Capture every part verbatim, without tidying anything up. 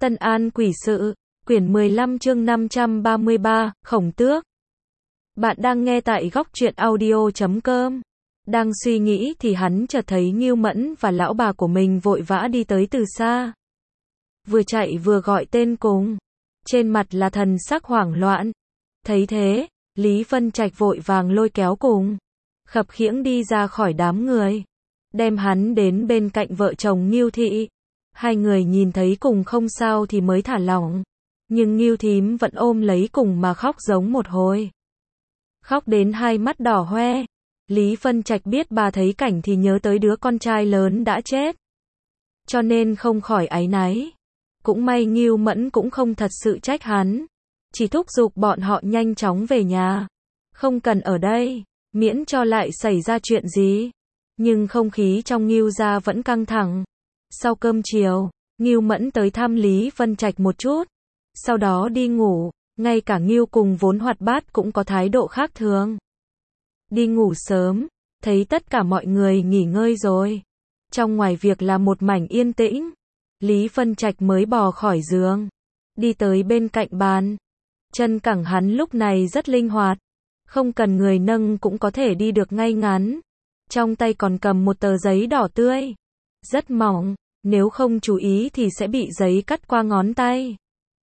Tân An Quỷ Sự, quyển mười lăm chương năm trăm ba mươi ba, Khổng Tước. Bạn đang nghe tại góc truyện audio chấm com. Đang suy nghĩ thì hắn chợt thấy Ngưu Mẫn và lão bà của mình vội vã đi tới từ xa. Vừa chạy vừa gọi tên cùng. Trên mặt là thần sắc hoảng loạn. Thấy thế, Lý Vân Trạch vội vàng lôi kéo cùng. Khập khiễng đi ra khỏi đám người. Đem hắn đến bên cạnh vợ chồng Ngưu Thị. Hai người nhìn thấy cùng không sao thì mới thả lỏng. Nhưng Ngưu Thím vẫn ôm lấy cùng mà khóc giống một hồi. Khóc đến hai mắt đỏ hoe. Lý Vân Trạch biết bà thấy cảnh thì nhớ tới đứa con trai lớn đã chết. Cho nên không khỏi áy náy. Cũng may Ngưu Mẫn cũng không thật sự trách hắn. Chỉ thúc giục bọn họ nhanh chóng về nhà. Không cần ở đây, miễn cho lại xảy ra chuyện gì. Nhưng không khí trong Ngưu gia vẫn căng thẳng. Sau cơm chiều, Ngưu Mẫn tới thăm Lý Vân Trạch một chút. Sau đó đi ngủ, ngay cả Ngưu cùng vốn hoạt bát cũng có thái độ khác thường. Đi ngủ sớm, thấy tất cả mọi người nghỉ ngơi rồi. Trong ngoài việc là một mảnh yên tĩnh. Lý Vân Trạch mới bò khỏi giường. Đi tới bên cạnh bàn. Chân cẳng hắn lúc này rất linh hoạt. Không cần người nâng cũng có thể đi được ngay ngắn. Trong tay còn cầm một tờ giấy đỏ tươi. Rất mỏng, nếu không chú ý thì sẽ bị giấy cắt qua ngón tay.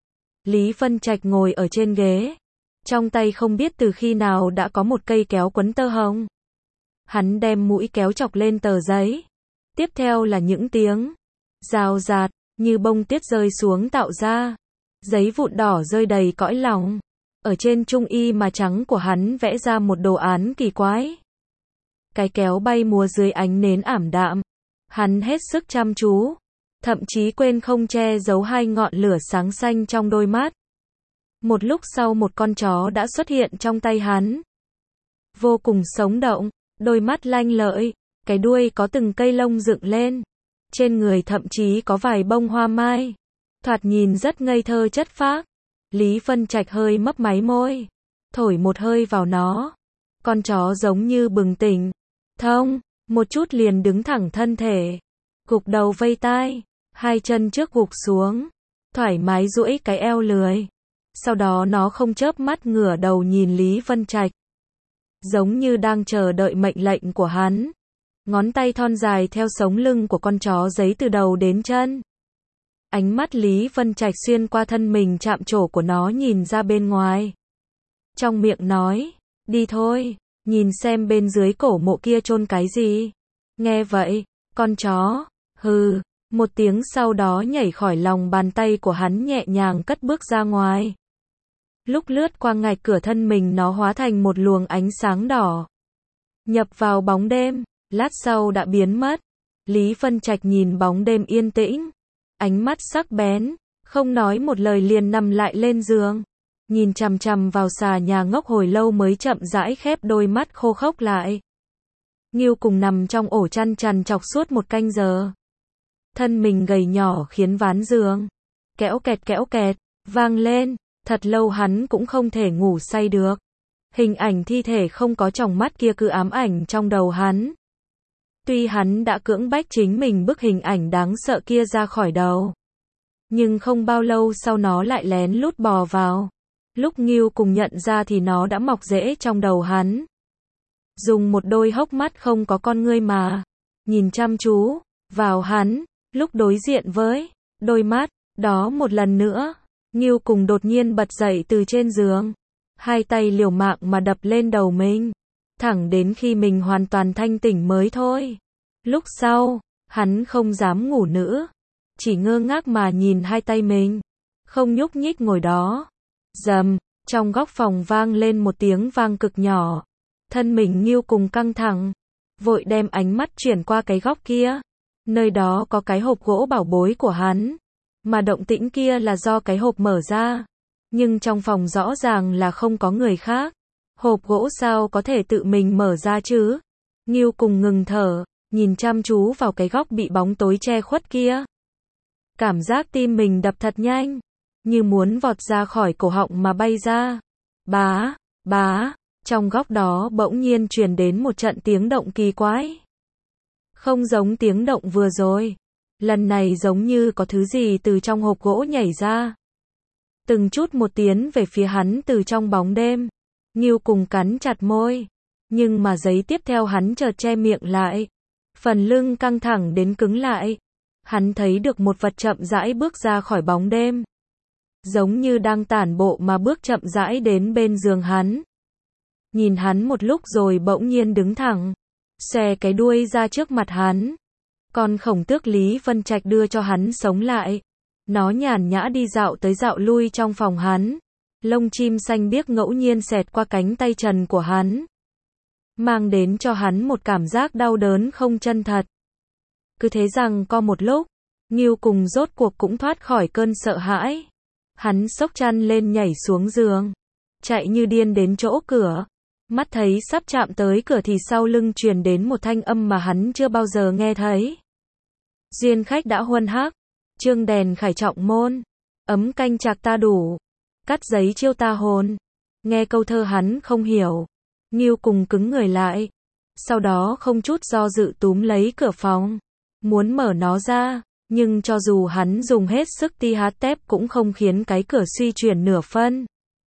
Lý Vân Trạch ngồi ở trên ghế. Trong tay không biết từ khi nào đã có một cây kéo quấn tơ hồng. Hắn đem mũi kéo chọc lên tờ giấy. Tiếp theo là những tiếng rào rạt, như bông tuyết rơi xuống tạo ra. Giấy vụn đỏ rơi đầy cõi lòng. Ở trên trung y mà trắng của hắn vẽ ra một đồ án kỳ quái. Cái kéo bay múa dưới ánh nến ảm đạm. Hắn hết sức chăm chú. Thậm chí quên không che giấu hai ngọn lửa sáng xanh trong đôi mắt. Một lúc sau một con chó đã xuất hiện trong tay hắn. Vô cùng sống động, đôi mắt lanh lợi, cái đuôi có từng cây lông dựng lên. Trên người thậm chí có vài bông hoa mai. Thoạt nhìn rất ngây thơ chất phác. Lý Vân Trạch hơi mấp máy môi. Thổi một hơi vào nó. Con chó giống như bừng tỉnh. Thông, một chút liền đứng thẳng thân thể. Gục đầu vây tai. Hai chân trước gục xuống. Thoải mái duỗi cái eo lười. Sau đó nó không chớp mắt ngửa đầu nhìn Lý Vân Trạch. Giống như đang chờ đợi mệnh lệnh của hắn. Ngón tay thon dài theo sống lưng của con chó giấy từ đầu đến chân. Ánh mắt Lý Vân Trạch xuyên qua thân mình chạm trổ của nó nhìn ra bên ngoài. Trong miệng nói, đi thôi, nhìn xem bên dưới cổ mộ kia chôn cái gì. Nghe vậy, con chó, hừ, một tiếng sau đó nhảy khỏi lòng bàn tay của hắn nhẹ nhàng cất bước ra ngoài. Lúc lướt qua ngạch cửa thân mình nó hóa thành một luồng ánh sáng đỏ. Nhập vào bóng đêm, lát sau đã biến mất. Lý Vân Trạch nhìn bóng đêm yên tĩnh. Ánh mắt sắc bén, không nói một lời liền nằm lại lên giường. Nhìn chằm chằm vào xà nhà ngốc hồi lâu mới chậm rãi khép đôi mắt khô khốc lại. Ngưu cùng nằm trong ổ chăn chằn chọc suốt một canh giờ. Thân mình gầy nhỏ khiến ván giường kéo kẹt kéo kẹt, vang lên. Thật lâu hắn cũng không thể ngủ say được. Hình ảnh thi thể không có tròng mắt kia cứ ám ảnh trong đầu hắn. Tuy hắn đã cưỡng bách chính mình bức hình ảnh đáng sợ kia ra khỏi đầu. Nhưng không bao lâu sau nó lại lén lút bò vào. Lúc Ngưu cùng nhận ra thì nó đã mọc rễ trong đầu hắn. Dùng một đôi hốc mắt không có con ngươi mà nhìn chăm chú vào hắn. Lúc đối diện với đôi mắt đó một lần nữa, Ngưu cùng đột nhiên bật dậy từ trên giường. Hai tay liều mạng mà đập lên đầu mình. Thẳng đến khi mình hoàn toàn thanh tỉnh mới thôi. Lúc sau, hắn không dám ngủ nữa. Chỉ ngơ ngác mà nhìn hai tay mình. Không nhúc nhích ngồi đó. Rầm, trong góc phòng vang lên một tiếng vang cực nhỏ. Thân mình Ngưu cùng căng thẳng. Vội đem ánh mắt chuyển qua cái góc kia. Nơi đó có cái hộp gỗ bảo bối của hắn. Mà động tĩnh kia là do cái hộp mở ra. Nhưng trong phòng rõ ràng là không có người khác. Hộp gỗ sao có thể tự mình mở ra chứ? Ngưu cùng ngừng thở, nhìn chăm chú vào cái góc bị bóng tối che khuất kia. Cảm giác tim mình đập thật nhanh, như muốn vọt ra khỏi cổ họng mà bay ra. Bá, bá, trong góc đó bỗng nhiên truyền đến một trận tiếng động kỳ quái. Không giống tiếng động vừa rồi. Lần này giống như có thứ gì từ trong hộp gỗ nhảy ra. Từng chút một tiến về phía hắn từ trong bóng đêm. Ngưu Cùng cắn chặt môi. Nhưng mà giây tiếp theo hắn chợt che miệng lại. Phần lưng căng thẳng đến cứng lại. Hắn thấy được một vật chậm rãi bước ra khỏi bóng đêm. Giống như đang tản bộ mà bước chậm rãi đến bên giường hắn. Nhìn hắn một lúc rồi bỗng nhiên đứng thẳng. Xòe cái đuôi ra trước mặt hắn. Con khổng tước Lý Vân Trạch đưa cho hắn sống lại. Nó nhàn nhã đi dạo tới dạo lui trong phòng hắn. Lông chim xanh biếc ngẫu nhiên xẹt qua cánh tay trần của hắn. Mang đến cho hắn một cảm giác đau đớn không chân thật. Cứ thế rằng co một lúc, Ngưu Cùng rốt cuộc cũng thoát khỏi cơn sợ hãi. Hắn xốc chăn lên nhảy xuống giường. Chạy như điên đến chỗ cửa. Mắt thấy sắp chạm tới cửa thì sau lưng truyền đến một thanh âm mà hắn chưa bao giờ nghe thấy. Duyên khách đã huân hắc. Chương đèn khải trọng môn. Ấm canh chạc ta đủ. Cắt giấy chiêu ta hồn. Nghe câu thơ hắn không hiểu. Ngưu Cùng cứng người lại. Sau đó không chút do dự túm lấy cửa phòng. Muốn mở nó ra. Nhưng cho dù hắn dùng hết sức ti hát tép cũng không khiến cái cửa suy chuyển nửa phân.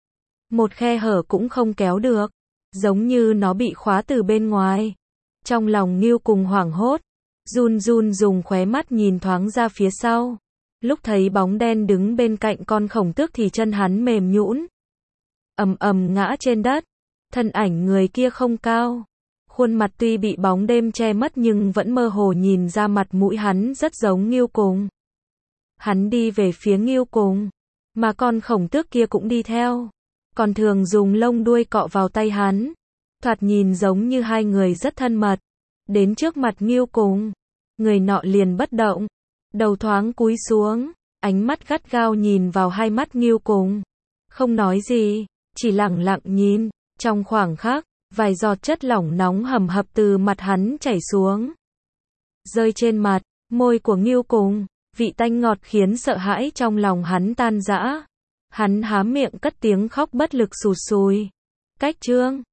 Một khe hở cũng không kéo được. Giống như nó bị khóa từ bên ngoài. Trong lòng Ngưu Cùng hoảng hốt. Run run dùng khóe mắt nhìn thoáng ra phía sau. Lúc thấy bóng đen đứng bên cạnh con khổng tước thì chân hắn mềm nhũn. Ầm ầm ngã trên đất. Thân ảnh người kia không cao. Khuôn mặt tuy bị bóng đêm che mất nhưng vẫn mơ hồ nhìn ra mặt mũi hắn rất giống Ngưu Cùng. Hắn đi về phía Ngưu Cùng. Mà con khổng tước kia cũng đi theo. Còn thường dùng lông đuôi cọ vào tay hắn. Thoạt nhìn giống như hai người rất thân mật. Đến trước mặt Ngưu Cùng. Người nọ liền bất động. Đầu thoáng cúi xuống. Ánh mắt gắt gao nhìn vào hai mắt Ngưu Cùng. Không nói gì. Chỉ lặng lặng nhìn. Trong khoảng khắc. Vài giọt chất lỏng nóng hầm hập từ mặt hắn chảy xuống. Rơi trên mặt. Môi của Ngưu Cùng. Vị tanh ngọt khiến sợ hãi trong lòng hắn tan rã. Hắn há miệng cất tiếng khóc bất lực sụt sùi. Cách chương